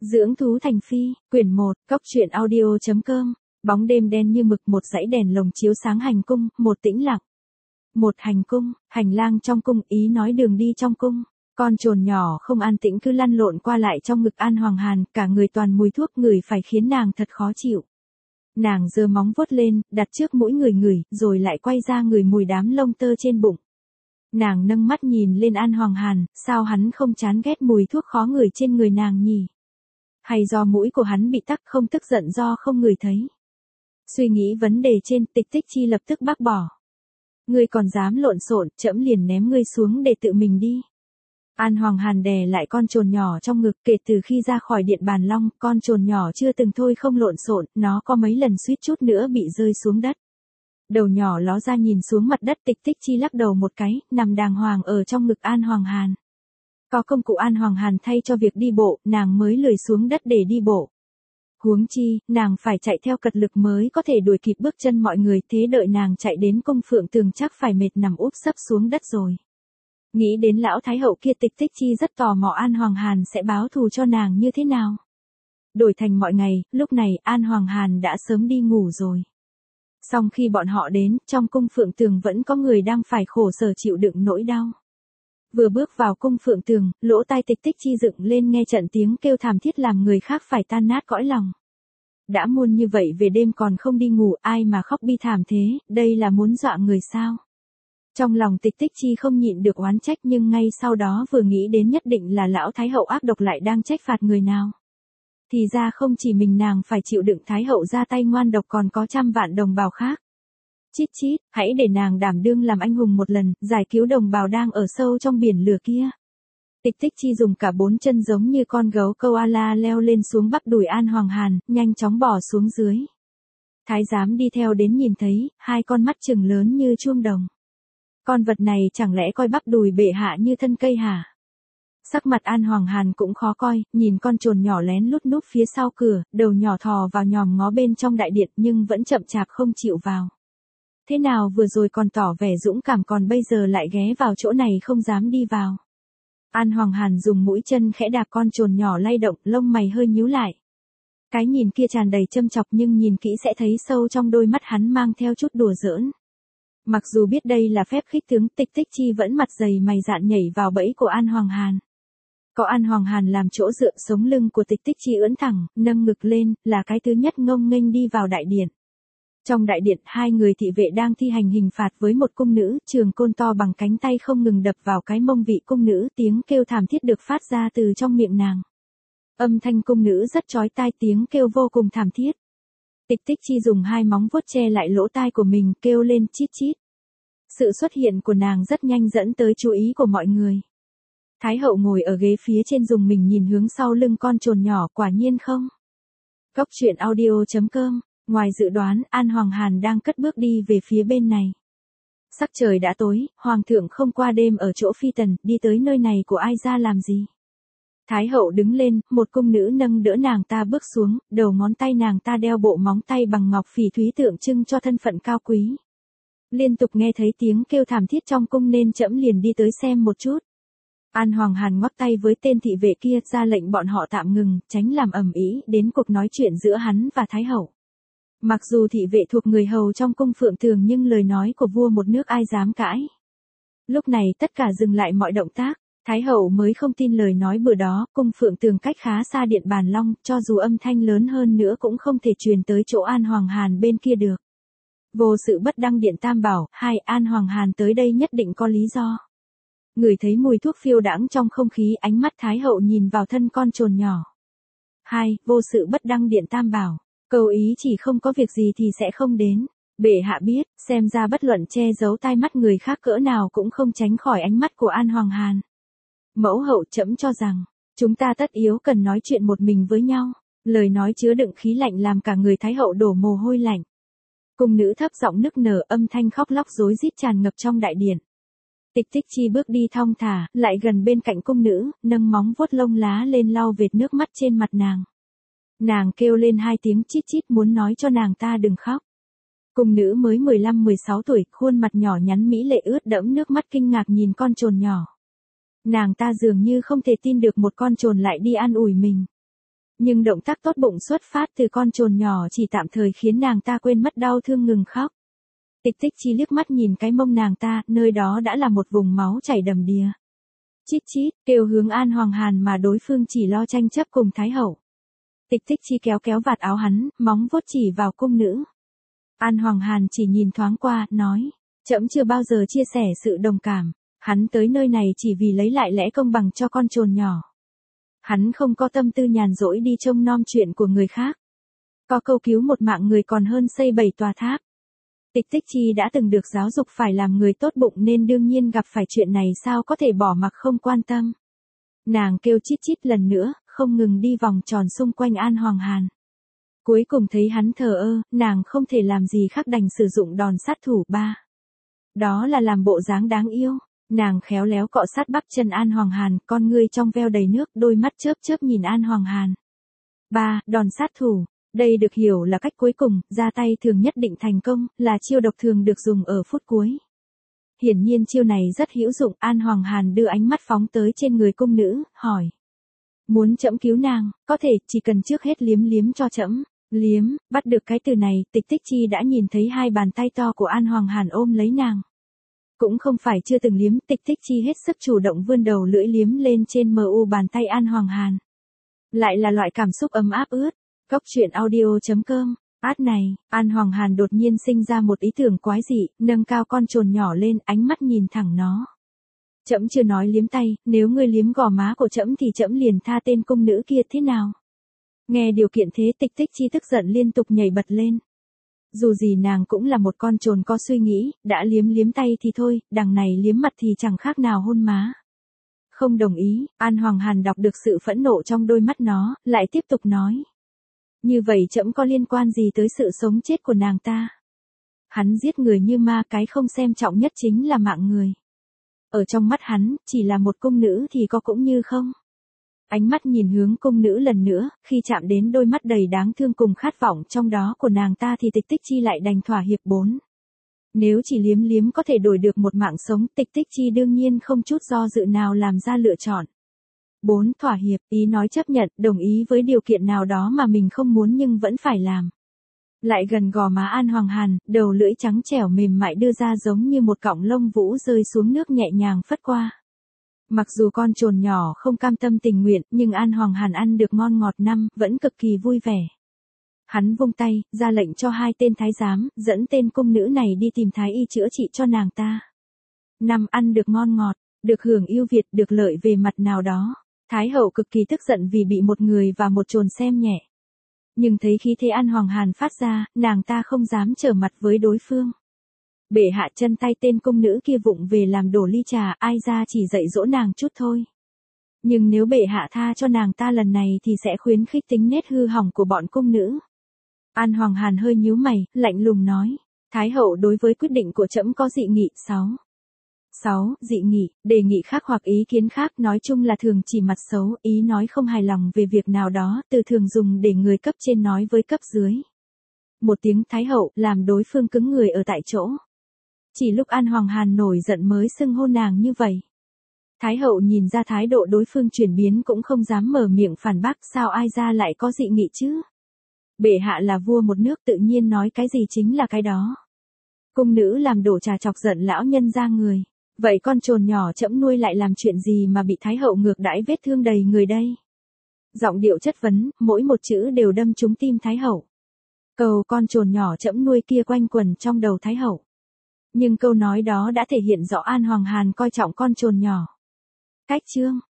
Dưỡng thú thành phi, quyển 1, cóc truyện audio.com, bóng đêm đen như mực, một dãy đèn lồng chiếu sáng hành cung, một tĩnh lặng. Một hành cung, hành lang trong cung, ý nói đường đi trong cung. Con trồn nhỏ không an tĩnh cứ lăn lộn qua lại trong ngực An Hoàng Hàn, cả người toàn mùi thuốc ngửi phải khiến nàng thật khó chịu. Nàng giơ móng vuốt lên, đặt trước mũi ngửi, rồi lại quay ra ngửi mùi đám lông tơ trên bụng. Nàng nâng mắt nhìn lên An Hoàng Hàn, sao hắn không chán ghét mùi thuốc khó ngửi trên người nàng nhỉ? Hay do mũi của hắn bị tắc, không tức giận do không ngửi thấy? Suy nghĩ vấn đề trên, Tịch Tích Chi lập tức bác bỏ. Ngươi còn dám lộn xộn, trẫm liền ném ngươi xuống để tự mình đi. An Hoàng Hàn đè lại con trồn nhỏ trong ngực, kể từ khi ra khỏi Điện Bàn Long, con trồn nhỏ chưa từng thôi không lộn xộn, nó có mấy lần suýt chút nữa bị rơi xuống đất. Đầu nhỏ ló ra nhìn xuống mặt đất. Tịch Tích Chi lắc đầu một cái, nằm đàng hoàng ở trong ngực An Hoàng Hàn. Có công cụ An Hoàng Hàn thay cho việc đi bộ, nàng mới lười xuống đất để đi bộ. Huống chi, nàng phải chạy theo cật lực mới có thể đuổi kịp bước chân mọi người, thế đợi nàng chạy đến cung Phượng Tường chắc phải mệt nằm úp sấp xuống đất rồi. Nghĩ đến lão thái hậu kia, Tịch Tích Chi rất tò mò An Hoàng Hàn sẽ báo thù cho nàng như thế nào. Đổi thành mọi ngày, lúc này An Hoàng Hàn đã sớm đi ngủ rồi. Song khi bọn họ đến, trong cung Phượng Tường vẫn có người đang phải khổ sở chịu đựng nỗi đau. Vừa bước vào cung Phượng Tường, lỗ tai Tịch Tích Chi dựng lên nghe trận tiếng kêu thảm thiết làm người khác phải tan nát cõi lòng. Đã muôn như vậy về đêm còn không đi ngủ, ai mà khóc bi thảm thế, đây là muốn dọa người sao? Trong lòng Tịch Tích Chi không nhịn được oán trách, nhưng ngay sau đó vừa nghĩ đến nhất định là lão thái hậu ác độc lại đang trách phạt người nào. Thì ra không chỉ mình nàng phải chịu đựng, thái hậu ra tay ngoan độc còn có trăm vạn đồng bào khác. Chít chít, hãy để nàng đảm đương làm anh hùng một lần, giải cứu đồng bào đang ở sâu trong biển lửa kia. Tịch Tích Chi dùng cả bốn chân giống như con gấu koala leo lên xuống bắp đùi An Hoàng Hàn, nhanh chóng bò xuống dưới. Thái giám đi theo đến nhìn thấy, hai con mắt trừng lớn như chuông đồng. Con vật này chẳng lẽ coi bắp đùi bệ hạ như thân cây hả? Sắc mặt An Hoàng Hàn cũng khó coi, nhìn con trồn nhỏ lén lút núp phía sau cửa, đầu nhỏ thò vào nhòm ngó bên trong đại điện nhưng vẫn chậm chạp không chịu vào. Thế nào vừa rồi còn tỏ vẻ dũng cảm, còn bây giờ lại ghé vào chỗ này không dám đi vào. An Hoàng Hàn dùng mũi chân khẽ đạp con trồn nhỏ lay động, lông mày hơi nhíu lại. Cái nhìn kia tràn đầy châm chọc nhưng nhìn kỹ sẽ thấy sâu trong đôi mắt hắn mang theo chút đùa giỡn. Mặc dù biết đây là phép khích tướng, Tịch Tích Chi vẫn mặt dày mày dạn nhảy vào bẫy của An Hoàng Hàn. Có An Hoàng Hàn làm chỗ dựa, sống lưng của Tịch Tích Chi ưỡn thẳng, nâng ngực lên, là cái thứ nhất ngông nghênh đi vào đại điện. Trong đại điện, hai người thị vệ đang thi hành hình phạt với một cung nữ, trường côn to bằng cánh tay không ngừng đập vào cái mông vị cung nữ, tiếng kêu thảm thiết được phát ra từ trong miệng nàng. Âm thanh cung nữ rất chói tai, tiếng kêu vô cùng thảm thiết. Tịch Tích Chi dùng hai móng vuốt che lại lỗ tai của mình, kêu lên chít chít. Sự xuất hiện của nàng rất nhanh dẫn tới chú ý của mọi người. Thái hậu ngồi ở ghế phía trên dùng mình nhìn hướng sau lưng con trồn nhỏ, quả nhiên không. Cóc truyện audio.com. Ngoài dự đoán, An Hoàng Hàn đang cất bước đi về phía bên này. Sắc trời đã tối, Hoàng thượng không qua đêm ở chỗ phi tần, đi tới nơi này của ai ra làm gì? Thái hậu đứng lên, một cung nữ nâng đỡ nàng ta bước xuống, đầu ngón tay nàng ta đeo bộ móng tay bằng ngọc phỉ thúy tượng trưng cho thân phận cao quý. Liên tục nghe thấy tiếng kêu thảm thiết trong cung nên trẫm liền đi tới xem một chút. An Hoàng Hàn ngoắc tay với tên thị vệ kia, ra lệnh bọn họ tạm ngừng, tránh làm ầm ĩ đến cuộc nói chuyện giữa hắn và Thái hậu. Mặc dù thị vệ thuộc người hầu trong cung Phượng Tường nhưng lời nói của vua một nước ai dám cãi. Lúc này tất cả dừng lại mọi động tác, Thái hậu mới không tin lời nói bừa đó, cung Phượng Tường cách khá xa Điện Bàn Long, cho dù âm thanh lớn hơn nữa cũng không thể truyền tới chỗ An Hoàng Hàn bên kia được. Vô sự bất đăng điện tam bảo, hai An Hoàng Hàn tới đây nhất định có lý do. Người thấy mùi thuốc phiêu đãng trong không khí, ánh mắt Thái hậu nhìn vào thân con trồn nhỏ. Hai, vô sự bất đăng điện tam bảo. Câu ý chỉ không có việc gì thì sẽ không đến. Bệ hạ biết, xem ra bất luận che giấu tai mắt người khác cỡ nào cũng không tránh khỏi ánh mắt của An Hoàng Hàn. Mẫu hậu, trẫm cho rằng, chúng ta tất yếu cần nói chuyện một mình với nhau. Lời nói chứa đựng khí lạnh làm cả người Thái hậu đổ mồ hôi lạnh. Cung nữ thấp giọng nức nở, âm thanh khóc lóc rối rít tràn ngập trong đại điện. Tịch Tích Chi bước đi thong thả, lại gần bên cạnh cung nữ, nâng móng vuốt lông lá lên lau vệt nước mắt trên mặt nàng. Nàng kêu lên hai tiếng chít chít, muốn nói cho nàng ta đừng khóc. Cung nữ mới 15-16 tuổi, khuôn mặt nhỏ nhắn mỹ lệ ướt đẫm nước mắt kinh ngạc nhìn con trồn nhỏ. Nàng ta dường như không thể tin được một con trồn lại đi an ủi mình. Nhưng động tác tốt bụng xuất phát từ con trồn nhỏ chỉ tạm thời khiến nàng ta quên mất đau thương ngừng khóc. Tịch Tích Chi liếc mắt nhìn cái mông nàng ta, nơi đó đã là một vùng máu chảy đầm đìa. Chít chít, kêu hướng An Hoàng Hàn mà đối phương chỉ lo tranh chấp cùng Thái Hậu. Tịch Tích Chi kéo kéo vạt áo hắn, móng vuốt chỉ vào cung nữ. An Hoàng Hàn chỉ nhìn thoáng qua, nói, trẫm chưa bao giờ chia sẻ sự đồng cảm, hắn tới nơi này chỉ vì lấy lại lẽ công bằng cho con trồn nhỏ. Hắn không có tâm tư nhàn rỗi đi trông nom chuyện của người khác. Có câu cứu một mạng người còn hơn xây 7 tòa tháp. Tịch Tích Chi đã từng được giáo dục phải làm người tốt bụng nên đương nhiên gặp phải chuyện này sao có thể bỏ mặc không quan tâm. Nàng kêu chít chít lần nữa, không ngừng đi vòng tròn xung quanh An Hoàng Hàn. Cuối cùng thấy hắn thờ ơ, nàng không thể làm gì khác đành sử dụng đòn sát thủ 3. Đó là làm bộ dáng đáng yêu. Nàng khéo léo cọ sát bắp chân An Hoàng Hàn, con ngươi trong veo đầy nước, đôi mắt chớp chớp nhìn An Hoàng Hàn. 3. Đòn sát thủ. Đây được hiểu là cách cuối cùng, ra tay thường nhất định thành công, là chiêu độc thường được dùng ở phút cuối. Hiển nhiên chiêu này rất hữu dụng, An Hoàng Hàn đưa ánh mắt phóng tới trên người cung nữ, hỏi. Muốn trẫm cứu nàng, có thể, chỉ cần trước hết liếm liếm cho trẫm. Liếm, bắt được cái từ này, Tịch Tích Chi đã nhìn thấy hai bàn tay to của An Hoàng Hàn ôm lấy nàng. Cũng không phải chưa từng liếm, Tịch Tích Chi hết sức chủ động vươn đầu lưỡi liếm lên trên mu bàn tay An Hoàng Hàn. Lại là loại cảm xúc ấm áp ướt. Cốc truyện audio.com. Này, An Hoàng Hàn đột nhiên sinh ra một ý tưởng quái dị, nâng cao con trồn nhỏ lên, ánh mắt nhìn thẳng nó. Trẫm chưa nói liếm tay, nếu ngươi liếm gò má của trẫm thì trẫm liền tha tên cung nữ kia thế nào? Nghe điều kiện thế, Tịch Tích Chi tức giận liên tục nhảy bật lên. Dù gì nàng cũng là một con trồn có suy nghĩ, đã liếm tay thì thôi, đằng này liếm mặt thì chẳng khác nào hôn má. Không đồng ý, An Hoàng Hàn đọc được sự phẫn nộ trong đôi mắt nó, lại tiếp tục nói. Như vậy trẫm có liên quan gì tới sự sống chết của nàng ta? Hắn giết người như ma, cái không xem trọng nhất chính là mạng người. Ở trong mắt hắn, chỉ là một cung nữ thì có cũng như không. Ánh mắt nhìn hướng cung nữ lần nữa, khi chạm đến đôi mắt đầy đáng thương cùng khát vọng trong đó của nàng ta thì Tịch Tích Chi lại đành thỏa hiệp 4. Nếu chỉ liếm liếm có thể đổi được một mạng sống, Tịch Tích Chi đương nhiên không chút do dự nào làm ra lựa chọn. 4. Thỏa hiệp, ý nói chấp nhận, đồng ý với điều kiện nào đó mà mình không muốn nhưng vẫn phải làm. Lại gần gò má An Hoàng Hàn, đầu lưỡi trắng trẻo mềm mại đưa ra giống như một cọng lông vũ rơi xuống nước nhẹ nhàng phất qua. Mặc dù con trồn nhỏ không cam tâm tình nguyện, nhưng An Hoàng Hàn ăn được ngon ngọt năm, vẫn cực kỳ vui vẻ. Hắn vung tay, ra lệnh cho 2 tên thái giám, dẫn tên cung nữ này đi tìm thái y chữa trị cho nàng ta. 5. Ăn được ngon ngọt, được hưởng ưu việt, được lợi về mặt nào đó. Thái hậu cực kỳ tức giận vì bị một người và một trồn xem nhẹ. Nhưng thấy khí thế An Hoàng Hàn phát ra, nàng ta không dám trở mặt với đối phương. Bệ hạ chân tay tên cung nữ kia vụng về làm đổ ly trà, ai ra chỉ dạy dỗ nàng chút thôi. Nhưng nếu bệ hạ tha cho nàng ta lần này thì sẽ khuyến khích tính nết hư hỏng của bọn cung nữ. An Hoàng Hàn hơi nhíu mày, lạnh lùng nói. Thái hậu đối với quyết định của trẫm có dị nghị. 6. Dị nghị, đề nghị khác hoặc ý kiến khác, nói chung là thường chỉ mặt xấu, ý nói không hài lòng về việc nào đó, từ thường dùng để người cấp trên nói với cấp dưới. Một tiếng Thái hậu, làm đối phương cứng người ở tại chỗ. Chỉ lúc An Hoàng Hàn nổi giận mới xưng hô nàng như vậy. Thái hậu nhìn ra thái độ đối phương chuyển biến cũng không dám mở miệng phản bác, sao ai ra lại có dị nghị chứ? Bệ hạ là vua một nước, tự nhiên nói cái gì chính là cái đó. Cung nữ làm đổ trà chọc giận lão nhân ra người. Vậy con trồn nhỏ trẫm nuôi lại làm chuyện gì mà bị thái hậu ngược đãi vết thương đầy người đây? Giọng điệu chất vấn, mỗi một chữ đều đâm trúng tim thái hậu. Câu con trồn nhỏ trẫm nuôi kia quanh quẩn trong đầu thái hậu. Nhưng câu nói đó đã thể hiện rõ An Hoàng Hàn coi trọng con trồn nhỏ. Cách chương